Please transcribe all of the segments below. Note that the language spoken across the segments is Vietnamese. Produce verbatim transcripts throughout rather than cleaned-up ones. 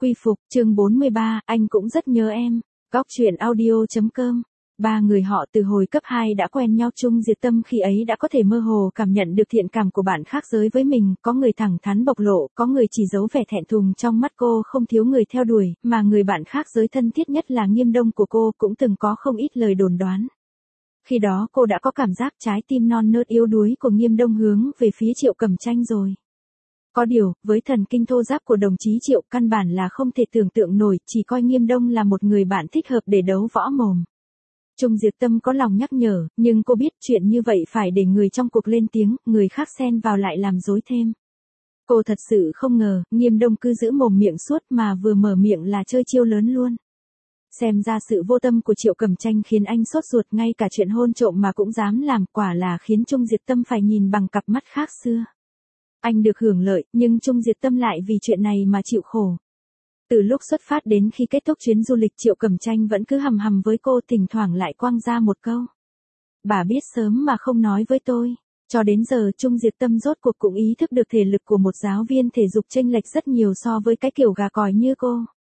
Quy phục, chương bốn mươi ba, anh cũng rất nhớ em. Góc truyện audio chấm com. Ba người họ từ hồi cấp hai đã quen nhau. Chung Diệt Tâm khi ấy đã có thể mơ hồ cảm nhận được thiện cảm của bạn khác giới với mình, có người thẳng thắn bộc lộ, có người chỉ giấu vẻ thẹn thùng trong mắt cô. Không thiếu người theo đuổi, mà người bạn khác giới thân thiết nhất là Nghiêm Đông của cô cũng từng có không ít lời đồn đoán. Khi đó cô đã có cảm giác trái tim non nớt yếu đuối của Nghiêm Đông hướng về phía Triệu Cẩm Tranh rồi. Có điều, với thần kinh thô ráp của đồng chí Triệu, căn bản là không thể tưởng tượng nổi, chỉ coi Nghiêm Đông là một người bạn thích hợp để đấu võ mồm. Chung Diệt Tâm có lòng nhắc nhở, nhưng cô biết chuyện như vậy phải để người trong cuộc lên tiếng, người khác xen vào lại làm rối thêm. Cô thật sự không ngờ, Nghiêm Đông cứ giữ mồm miệng suốt mà vừa mở miệng là chơi chiêu lớn luôn. Xem ra sự vô tâm của Triệu Cẩm Tranh khiến anh sốt ruột, ngay cả chuyện hôn trộm mà cũng dám làm, quả là khiến Chung Diệt Tâm phải nhìn bằng cặp mắt khác xưa. Anh được hưởng lợi, nhưng Chung Diệt Tâm lại vì chuyện này mà chịu khổ. Từ lúc xuất phát đến khi kết thúc chuyến du lịch, Triệu Cẩm Tranh vẫn cứ hầm hầm với cô, thỉnh thoảng lại quăng ra một câu. Bà biết sớm mà không nói với tôi. Cho đến giờ Chung Diệt Tâm rốt cuộc cũng ý thức được thể lực của một giáo viên thể dục chênh lệch rất nhiều so với cái kiểu gà còi như cô.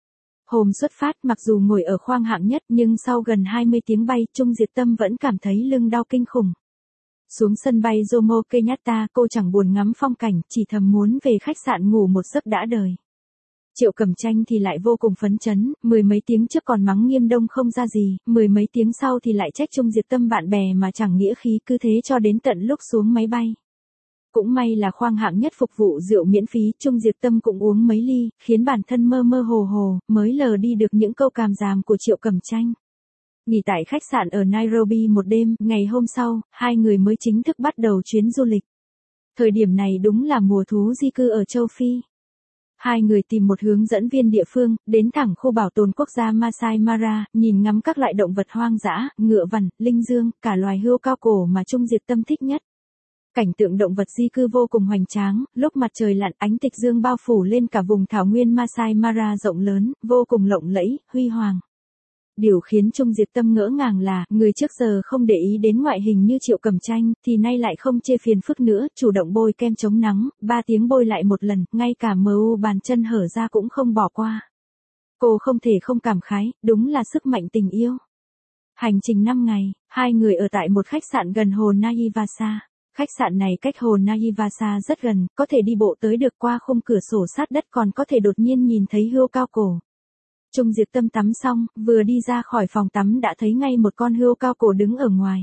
Hôm xuất phát, mặc dù ngồi ở khoang hạng nhất nhưng sau gần hai mươi tiếng bay, Chung Diệt Tâm vẫn cảm thấy lưng đau kinh khủng. Xuống sân bay Jomo Kenyatta, cô chẳng buồn ngắm phong cảnh, chỉ thầm muốn về khách sạn ngủ một giấc đã đời. Triệu Cẩm Tranh thì lại vô cùng phấn chấn, mười mấy tiếng trước còn mắng Nghiêm Đông không ra gì, mười mấy tiếng sau thì lại trách Chung Diệt Tâm bạn bè mà chẳng nghĩa khí, cứ thế cho đến tận lúc xuống máy bay. Cũng may là khoang hạng nhất phục vụ rượu miễn phí, Chung Diệt Tâm cũng uống mấy ly, khiến bản thân mơ mơ hồ hồ, mới lờ đi được những câu càm ràm của Triệu Cẩm Tranh. Nghỉ tại khách sạn ở Nairobi một đêm, ngày hôm sau, hai người mới chính thức bắt đầu chuyến du lịch. Thời điểm này đúng là mùa thú di cư ở châu Phi. Hai người tìm một hướng dẫn viên địa phương, đến thẳng khu bảo tồn quốc gia Masai Mara, nhìn ngắm các loại động vật hoang dã, ngựa vằn, linh dương, cả loài hươu cao cổ mà Chung Diệt Tâm thích nhất. Cảnh tượng động vật di cư vô cùng hoành tráng, lúc mặt trời lặn ánh tịch dương bao phủ lên cả vùng thảo nguyên Masai Mara rộng lớn, vô cùng lộng lẫy, huy hoàng. Điều khiến Chung Diệt Tâm ngỡ ngàng là, người trước giờ không để ý đến ngoại hình như Triệu Cẩm Tranh, thì nay lại không chê phiền phức nữa, chủ động bôi kem chống nắng, ba tiếng bôi lại một lần, ngay cả mờ u bàn chân hở ra cũng không bỏ qua. Cô không thể không cảm khái, đúng là sức mạnh tình yêu. Hành trình năm ngày, hai người ở tại một khách sạn gần hồ Naivasa. Khách sạn này cách hồ Naivasa rất gần, có thể đi bộ tới được, qua khung cửa sổ sát đất còn có thể đột nhiên nhìn thấy hươu cao cổ. Chung Diệt Tâm tắm xong, vừa đi ra khỏi phòng tắm đã thấy ngay một con hươu cao cổ đứng ở ngoài.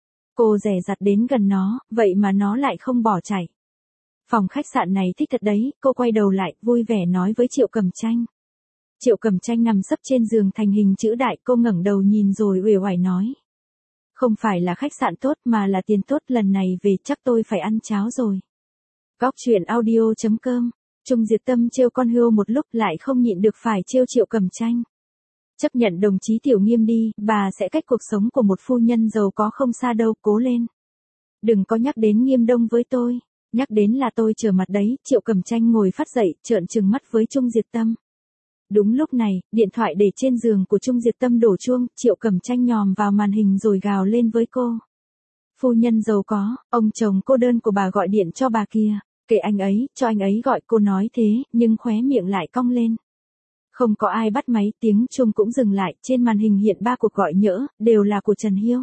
Cô dè dặt đến gần nó, vậy mà nó lại không bỏ chạy. Phòng khách sạn này thích thật đấy, cô quay đầu lại, vui vẻ nói với Triệu Cẩm Tranh. Triệu Cẩm Tranh nằm sấp trên giường thành hình chữ đại, cô ngẩng đầu nhìn rồi uể oải nói. Không phải là khách sạn tốt mà là tiền tốt, lần này về chắc tôi phải ăn cháo rồi. Góc truyện audio chấm com. Chung Diệt Tâm trêu con hươu một lúc lại không nhịn được phải trêu Triệu Cẩm Tranh. Chấp nhận đồng chí Tiểu Nghiêm đi, bà sẽ cách cuộc sống của một phu nhân giàu có không xa đâu, cố lên. Đừng có nhắc đến Nghiêm Đông với tôi, nhắc đến là tôi trở mặt đấy. Triệu Cẩm Tranh ngồi phát dậy, trợn trừng mắt với Chung Diệt Tâm. Đúng lúc này, điện thoại để trên giường của Chung Diệt Tâm đổ chuông, Triệu Cẩm Tranh nhòm vào màn hình rồi gào lên với cô. Phu nhân giàu có, ông chồng cô đơn của bà gọi điện cho bà kia. Kệ anh ấy, cho anh ấy gọi, cô nói thế, nhưng khóe miệng lại cong lên. Không có ai bắt máy, tiếng chuông cũng dừng lại, trên màn hình hiện ba cuộc gọi nhỡ, đều là của Trần Hiêu.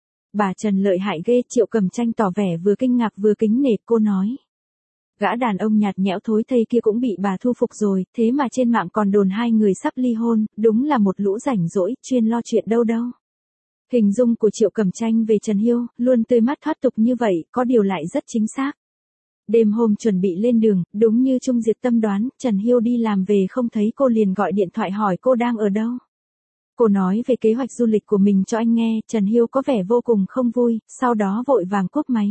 Bà Trần lợi hại ghê, Triệu Cẩm Tranh tỏ vẻ vừa kinh ngạc vừa kính nể, cô nói. Gã đàn ông nhạt nhẽo thối thây kia cũng bị bà thu phục rồi, thế mà trên mạng còn đồn hai người sắp ly hôn, đúng là một lũ rảnh rỗi, chuyên lo chuyện đâu đâu. Hình dung của Triệu Cẩm Tranh về Trần Hiêu, luôn tươi mát thoát tục như vậy, có điều lại rất chính xác. Đêm hôm chuẩn bị lên đường, đúng như Chung Diệt Tâm đoán, Trần Hiêu đi làm về không thấy cô liền gọi điện thoại hỏi cô đang ở đâu. Cô nói về kế hoạch du lịch của mình cho anh nghe, Trần Hiêu có vẻ vô cùng không vui, sau đó vội vàng cúp máy.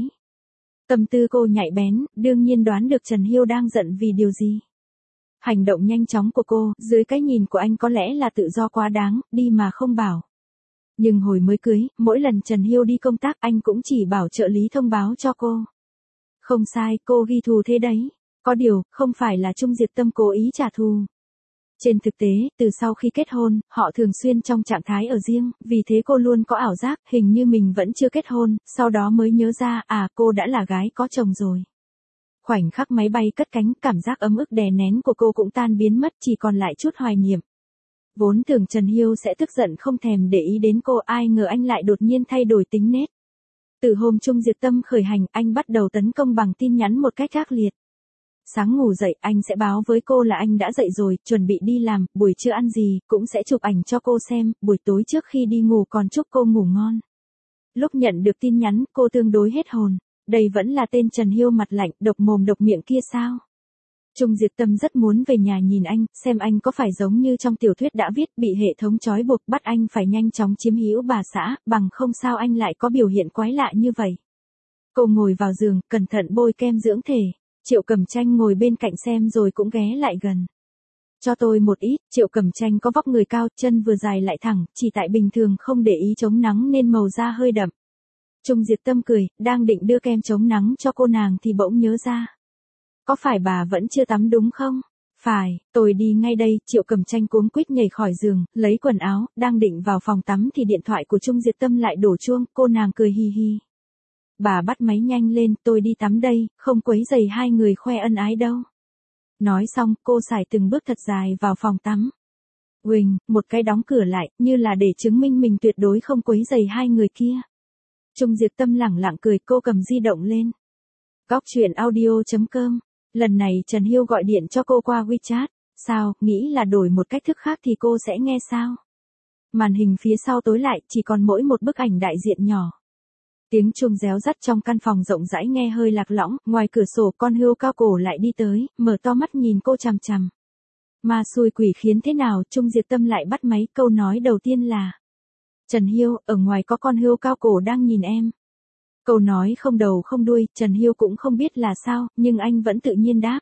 Tâm tư cô nhạy bén, đương nhiên đoán được Trần Hiêu đang giận vì điều gì. Hành động nhanh chóng của cô, dưới cái nhìn của anh có lẽ là tự do quá đáng, đi mà không bảo. Nhưng hồi mới cưới, mỗi lần Trần Hiêu đi công tác anh cũng chỉ bảo trợ lý thông báo cho cô. Không sai, cô ghi thù thế đấy. Có điều, không phải là Chung Diệt Tâm cố ý trả thù. Trên thực tế, từ sau khi kết hôn, họ thường xuyên trong trạng thái ở riêng, vì thế cô luôn có ảo giác, hình như mình vẫn chưa kết hôn, sau đó mới nhớ ra, à cô đã là gái có chồng rồi. Khoảnh khắc máy bay cất cánh, cảm giác ấm ức đè nén của cô cũng tan biến mất, chỉ còn lại chút hoài niệm. Vốn tưởng Trần Hiêu sẽ tức giận không thèm để ý đến cô, ai ngờ anh lại đột nhiên thay đổi tính nết. Từ hôm Trung Diệt Tâm khởi hành, anh bắt đầu tấn công bằng tin nhắn một cách ác liệt. Sáng ngủ dậy, anh sẽ báo với cô là anh đã dậy rồi, chuẩn bị đi làm, buổi trưa ăn gì, cũng sẽ chụp ảnh cho cô xem, buổi tối trước khi đi ngủ còn chúc cô ngủ ngon. Lúc nhận được tin nhắn, cô tương đối hết hồn. Đây vẫn là tên Trần Hiêu mặt lạnh, độc mồm độc miệng kia sao? Trung Diệt Tâm rất muốn về nhà nhìn anh, xem anh có phải giống như trong tiểu thuyết đã viết, bị hệ thống trói buộc bắt anh phải nhanh chóng chiếm hữu bà xã, bằng không sao anh lại có biểu hiện quái lạ như vậy. Cô ngồi vào giường, cẩn thận bôi kem dưỡng thể. Triệu Cẩm Tranh ngồi bên cạnh xem rồi cũng ghé lại gần. Cho tôi một ít. Triệu Cẩm Tranh có vóc người cao, chân vừa dài lại thẳng, chỉ tại bình thường không để ý chống nắng nên màu da hơi đậm. Trung Diệt Tâm cười, đang định đưa kem chống nắng cho cô nàng thì bỗng nhớ ra. Có phải bà vẫn chưa tắm đúng không? Phải, tôi đi ngay đây. Triệu Cẩm Tranh cuống quýt nhảy khỏi giường, lấy quần áo, đang định vào phòng tắm thì điện thoại của Trung Diệt Tâm lại đổ chuông, cô nàng cười hi hi. Bà bắt máy nhanh lên, tôi đi tắm đây, không quấy rầy hai người khoe ân ái đâu. Nói xong, cô xài từng bước thật dài vào phòng tắm. Uỳnh, một cái đóng cửa lại, như là để chứng minh mình tuyệt đối không quấy rầy hai người kia. Trung Diệt Tâm lẳng lặng cười, cô cầm di động lên. Góc truyện audio chấm com. Lần này Trần Hiêu gọi điện cho cô qua WeChat. Sao, nghĩ là đổi một cách thức khác thì cô sẽ nghe sao? Màn hình phía sau tối lại, chỉ còn mỗi một bức ảnh đại diện nhỏ. Tiếng chuông réo rắt trong căn phòng rộng rãi nghe hơi lạc lõng, ngoài cửa sổ con hươu cao cổ lại đi tới, mở to mắt nhìn cô chằm chằm. Ma xui quỷ khiến thế nào, Trung Diệt Tâm lại bắt máy, câu nói đầu tiên là: Trần Hiêu, ở ngoài có con hươu cao cổ đang nhìn em. Câu nói không đầu không đuôi, Trần Hiêu cũng không biết là sao, nhưng anh vẫn tự nhiên đáp.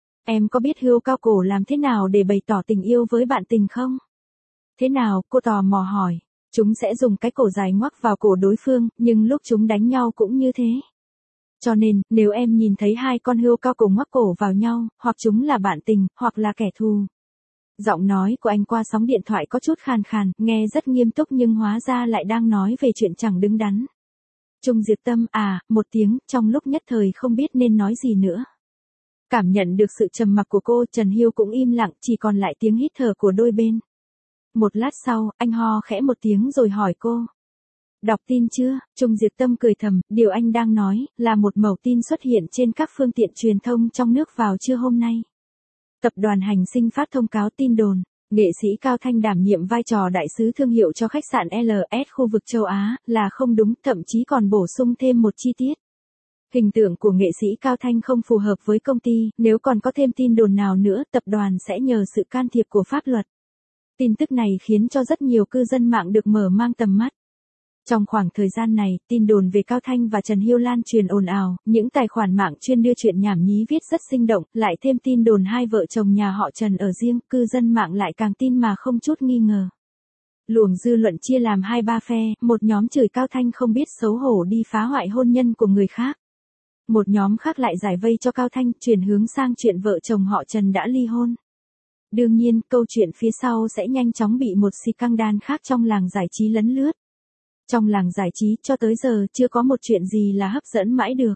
Em có biết hươu cao cổ làm thế nào để bày tỏ tình yêu với bạn tình không? Thế nào, cô tò mò hỏi. Chúng sẽ dùng cái cổ dài ngoắc vào cổ đối phương, nhưng lúc chúng đánh nhau cũng như thế. Cho nên, nếu em nhìn thấy hai con hươu cao cổ ngoắc cổ vào nhau, hoặc chúng là bạn tình, hoặc là kẻ thù. Giọng nói của anh qua sóng điện thoại có chút khàn khàn, nghe rất nghiêm túc nhưng hóa ra lại đang nói về chuyện chẳng đứng đắn. Trung Diệt Tâm à, một tiếng, trong lúc nhất thời không biết nên nói gì nữa. Cảm nhận được sự trầm mặc của cô, Trần Hiêu cũng im lặng, chỉ còn lại tiếng hít thở của đôi bên. Một lát sau, anh ho khẽ một tiếng rồi hỏi cô. Đọc tin chưa? Trung Diệt Tâm cười thầm, điều anh đang nói, là một mẩu tin xuất hiện trên các phương tiện truyền thông trong nước vào trưa hôm nay. Tập đoàn Hành Sinh phát thông cáo tin đồn, nghệ sĩ Cao Thanh đảm nhiệm vai trò đại sứ thương hiệu cho khách sạn L S khu vực châu Á, là không đúng, thậm chí còn bổ sung thêm một chi tiết. Hình tượng của nghệ sĩ Cao Thanh không phù hợp với công ty, nếu còn có thêm tin đồn nào nữa, tập đoàn sẽ nhờ sự can thiệp của pháp luật. Tin tức này khiến cho rất nhiều cư dân mạng được mở mang tầm mắt. Trong khoảng thời gian này, tin đồn về Cao Thanh và Trần Hiêu lan truyền ồn ào, những tài khoản mạng chuyên đưa chuyện nhảm nhí viết rất sinh động, lại thêm tin đồn hai vợ chồng nhà họ Trần ở riêng, cư dân mạng lại càng tin mà không chút nghi ngờ. Luồng dư luận chia làm hai ba phe, một nhóm chửi Cao Thanh không biết xấu hổ đi phá hoại hôn nhân của người khác. Một nhóm khác lại giải vây cho Cao Thanh, chuyển hướng sang chuyện vợ chồng họ Trần đã ly hôn. Đương nhiên, câu chuyện phía sau sẽ nhanh chóng bị một scandal khác trong làng giải trí lấn lướt. Trong làng giải trí, cho tới giờ, chưa có một chuyện gì là hấp dẫn mãi được.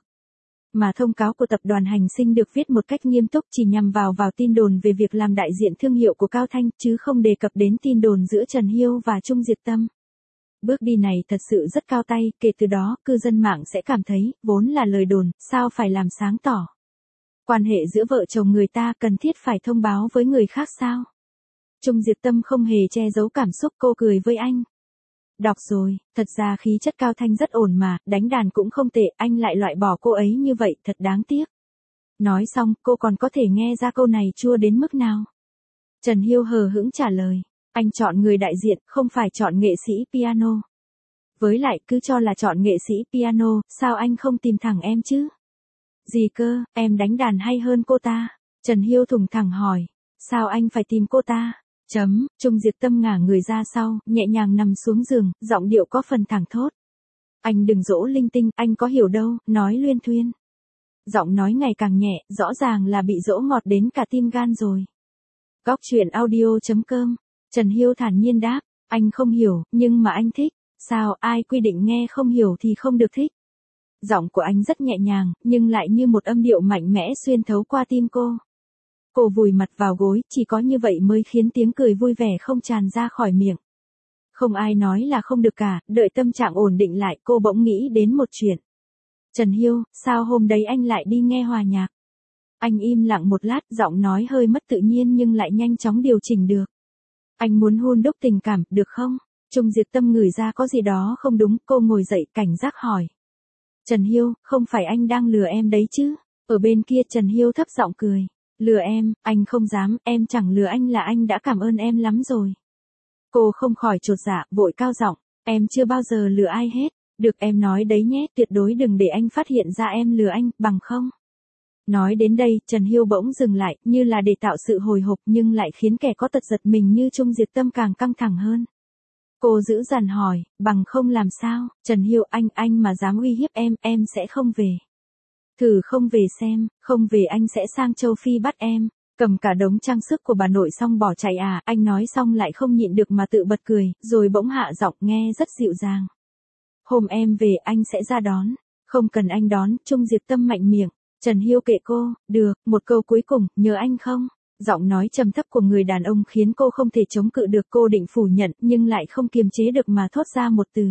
Mà thông cáo của tập đoàn Hành Sinh được viết một cách nghiêm túc, chỉ nhằm vào vào tin đồn về việc làm đại diện thương hiệu của Cao Thanh, chứ không đề cập đến tin đồn giữa Trần Hiêu và Trung Diệt Tâm. Bước đi này thật sự rất cao tay, kể từ đó, cư dân mạng sẽ cảm thấy, vốn là lời đồn, sao phải làm sáng tỏ. Quan hệ giữa vợ chồng người ta cần thiết phải thông báo với người khác sao? Trung Diệt Tâm không hề che giấu cảm xúc, cô cười với anh. Đọc rồi, thật ra khí chất Cao Thanh rất ổn mà, đánh đàn cũng không tệ, anh lại loại bỏ cô ấy như vậy, thật đáng tiếc. Nói xong, cô còn có thể nghe ra câu này chua đến mức nào. Trần Hiêu hờ hững trả lời, anh chọn người đại diện, không phải chọn nghệ sĩ piano. Với lại, cứ cho là chọn nghệ sĩ piano, sao anh không tìm thẳng em chứ? Gì cơ, em đánh đàn hay hơn cô ta? Trần Hiêu thùng thẳng hỏi, sao anh phải tìm cô ta? Chấm, Trung Diệt Tâm ngả người ra sau, nhẹ nhàng nằm xuống giường, giọng điệu có phần thẳng thốt. Anh đừng dỗ linh tinh, anh có hiểu đâu, nói luyên thuyên. Giọng nói ngày càng nhẹ, rõ ràng là bị dỗ ngọt đến cả tim gan rồi. Góc truyện audio chấm com, Trần Hiêu thản nhiên đáp, anh không hiểu, nhưng mà anh thích. Sao, ai quy định nghe không hiểu thì không được thích? Giọng của anh rất nhẹ nhàng, nhưng lại như một âm điệu mạnh mẽ xuyên thấu qua tim cô. Cô vùi mặt vào gối, chỉ có như vậy mới khiến tiếng cười vui vẻ không tràn ra khỏi miệng. Không ai nói là không được cả, đợi tâm trạng ổn định lại cô bỗng nghĩ đến một chuyện. Trần Hiêu, sao hôm đấy anh lại đi nghe hòa nhạc? Anh im lặng một lát, giọng nói hơi mất tự nhiên nhưng lại nhanh chóng điều chỉnh được. Anh muốn hun đúc tình cảm, được không? Trung Diệt Tâm ngửi ra có gì đó không đúng, cô ngồi dậy cảnh giác hỏi. Trần Hiêu, không phải anh đang lừa em đấy chứ? Ở bên kia Trần Hiêu thấp giọng cười. Lừa em, anh không dám, em chẳng lừa anh là anh đã cảm ơn em lắm rồi. Cô không khỏi chột dạ, vội cao giọng, em chưa bao giờ lừa ai hết, được em nói đấy nhé, tuyệt đối đừng để anh phát hiện ra em lừa anh, bằng không. Nói đến đây, Trần Hiêu bỗng dừng lại, như là để tạo sự hồi hộp nhưng lại khiến kẻ có tật giật mình như Trung Diệt Tâm càng căng thẳng hơn. Cô giữ dằn hỏi, bằng không làm sao, Trần Hiêu anh, anh mà dám uy hiếp em, em sẽ không về. Thử không về xem, không về anh sẽ sang châu Phi bắt em, cầm cả đống trang sức của bà nội xong bỏ chạy à, anh nói xong lại không nhịn được mà tự bật cười, rồi bỗng hạ giọng nghe rất dịu dàng. Hôm em về anh sẽ ra đón, không cần anh đón, Trung Diệt Tâm mạnh miệng, Trần Hiêu kệ cô, được, một câu cuối cùng, nhớ anh không? Giọng nói trầm thấp của người đàn ông khiến cô không thể chống cự được, cô định phủ nhận nhưng lại không kiềm chế được mà thốt ra một từ.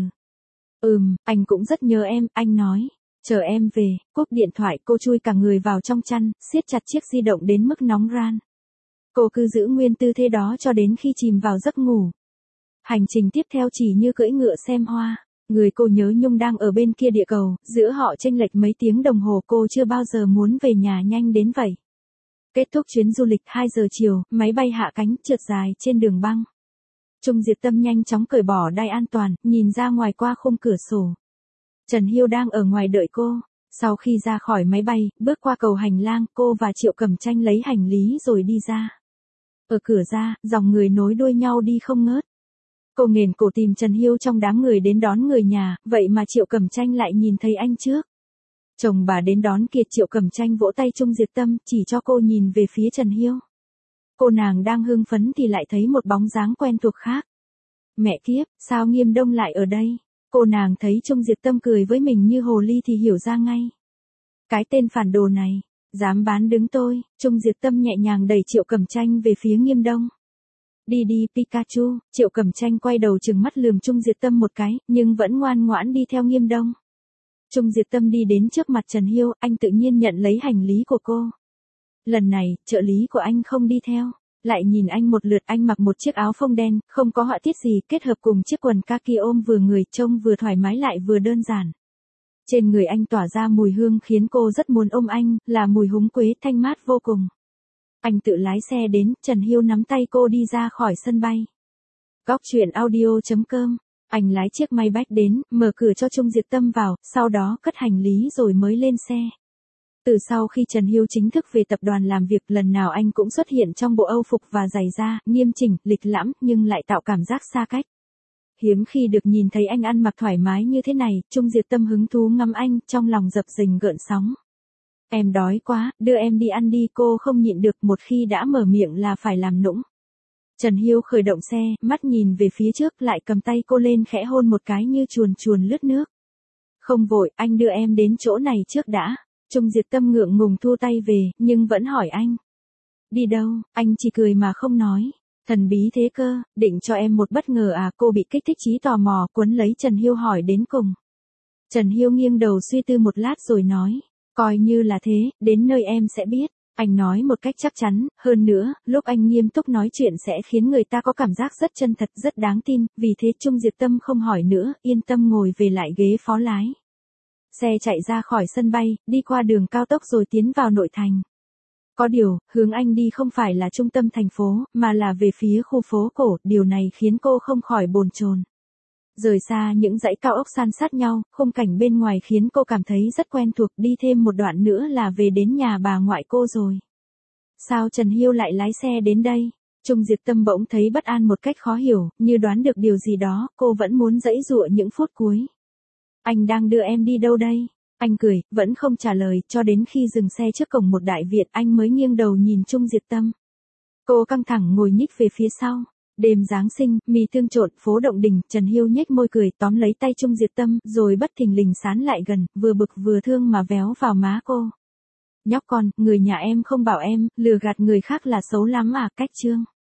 Ừm, anh cũng rất nhớ em, anh nói. Chờ em về, cúp điện thoại cô chui cả người vào trong chăn, siết chặt chiếc di động đến mức nóng ran. Cô cứ giữ nguyên tư thế đó cho đến khi chìm vào giấc ngủ. Hành trình tiếp theo chỉ như cưỡi ngựa xem hoa. Người cô nhớ nhung đang ở bên kia địa cầu, giữa họ chênh lệch mấy tiếng đồng hồ, cô chưa bao giờ muốn về nhà nhanh đến vậy. Kết thúc chuyến du lịch hai giờ chiều, máy bay hạ cánh trượt dài trên đường băng. Trung Diệt Tâm nhanh chóng cởi bỏ đai an toàn, nhìn ra ngoài qua khung cửa sổ. Trần Hiêu đang ở ngoài đợi cô. Sau khi ra khỏi máy bay, bước qua cầu hành lang, cô và Triệu Cẩm Tranh lấy hành lý rồi đi ra. Ở cửa ra, dòng người nối đuôi nhau đi không ngớt. Cô nghển cổ tìm Trần Hiêu trong đám người đến đón người nhà, vậy mà Triệu Cẩm Tranh lại nhìn thấy anh trước. Chồng bà đến đón kìa, Triệu Cẩm Tranh vỗ tay Trung Diệt Tâm, chỉ cho cô nhìn về phía Trần Hiêu. Cô nàng đang hưng phấn thì lại thấy một bóng dáng quen thuộc khác. Mẹ kiếp, sao Nghiêm Đông lại ở đây? Cô nàng thấy Trung Diệt Tâm cười với mình như hồ ly thì hiểu ra ngay. Cái tên phản đồ này, dám bán đứng tôi. Trung Diệt Tâm nhẹ nhàng đẩy Triệu Cẩm Tranh về phía Nghiêm Đông. Đi đi Pikachu, Triệu Cẩm Tranh quay đầu trừng mắt lườm Trung Diệt Tâm một cái, nhưng vẫn ngoan ngoãn đi theo Nghiêm Đông. Trung Diệt Tâm đi đến trước mặt Trần Hiêu, anh tự nhiên nhận lấy hành lý của cô. Lần này, trợ lý của anh không đi theo. Lại nhìn anh một lượt, anh mặc một chiếc áo phông đen, không có họa tiết gì, kết hợp cùng chiếc quần kaki ôm vừa người, trông vừa thoải mái lại vừa đơn giản. Trên người anh tỏa ra mùi hương khiến cô rất muốn ôm anh, là mùi húng quế thanh mát vô cùng. Anh tự lái xe đến, Trần Hiêu nắm tay cô đi ra khỏi sân bay. Góc truyện audio chấm com, anh lái chiếc Maybach đến, mở cửa cho Trung Diệt Tâm vào, sau đó cất hành lý rồi mới lên xe. Từ sau khi Trần Hiêu chính thức về tập đoàn làm việc, lần nào anh cũng xuất hiện trong bộ âu phục và giày da, nghiêm chỉnh, lịch lãm, nhưng lại tạo cảm giác xa cách. Hiếm khi được nhìn thấy anh ăn mặc thoải mái như thế này, Trung Diệt Tâm hứng thú ngắm anh, trong lòng dập dềnh gợn sóng. Em đói quá, đưa em đi ăn đi, cô không nhịn được, một khi đã mở miệng là phải làm nũng. Trần Hiêu khởi động xe, mắt nhìn về phía trước, lại cầm tay cô lên khẽ hôn một cái như chuồn chuồn lướt nước. Không vội, anh đưa em đến chỗ này trước đã. Trung Diệt Tâm ngượng ngùng thu tay về, nhưng vẫn hỏi anh. Đi đâu? Anh chỉ cười mà không nói. Thần bí thế cơ, định cho em một bất ngờ à? Cô bị kích thích trí tò mò, cuốn lấy Trần Hiêu hỏi đến cùng. Trần Hiêu nghiêng đầu suy tư một lát rồi nói. Coi như là thế, đến nơi em sẽ biết. Anh nói một cách chắc chắn, hơn nữa, lúc anh nghiêm túc nói chuyện sẽ khiến người ta có cảm giác rất chân thật, rất đáng tin, vì thế Trung Diệt Tâm không hỏi nữa, yên tâm ngồi về lại ghế phó lái. Xe chạy ra khỏi sân bay, đi qua đường cao tốc rồi tiến vào nội thành. Có điều, hướng anh đi không phải là trung tâm thành phố, mà là về phía khu phố cổ, điều này khiến cô không khỏi bồn chồn. Rời xa những dãy cao ốc san sát nhau, khung cảnh bên ngoài khiến cô cảm thấy rất quen thuộc, đi thêm một đoạn nữa là về đến nhà bà ngoại cô rồi. Sao Trần Hiêu lại lái xe đến đây? Trung Diệt Tâm bỗng thấy bất an một cách khó hiểu, như đoán được điều gì đó, cô vẫn muốn giãy giụa những phút cuối. Anh đang đưa em đi đâu đây? Anh cười, vẫn không trả lời, cho đến khi dừng xe trước cổng một đại viện, anh mới nghiêng đầu nhìn Trung Diệt Tâm. Cô căng thẳng ngồi nhích về phía sau. Đêm Giáng sinh, mì tương trộn, phố Động Đình, Trần Hiêu nhếch môi cười, tóm lấy tay Trung Diệt Tâm, rồi bất thình lình sán lại gần, vừa bực vừa thương mà véo vào má cô. Nhóc con, người nhà em không bảo em, lừa gạt người khác là xấu lắm à, cách Trương.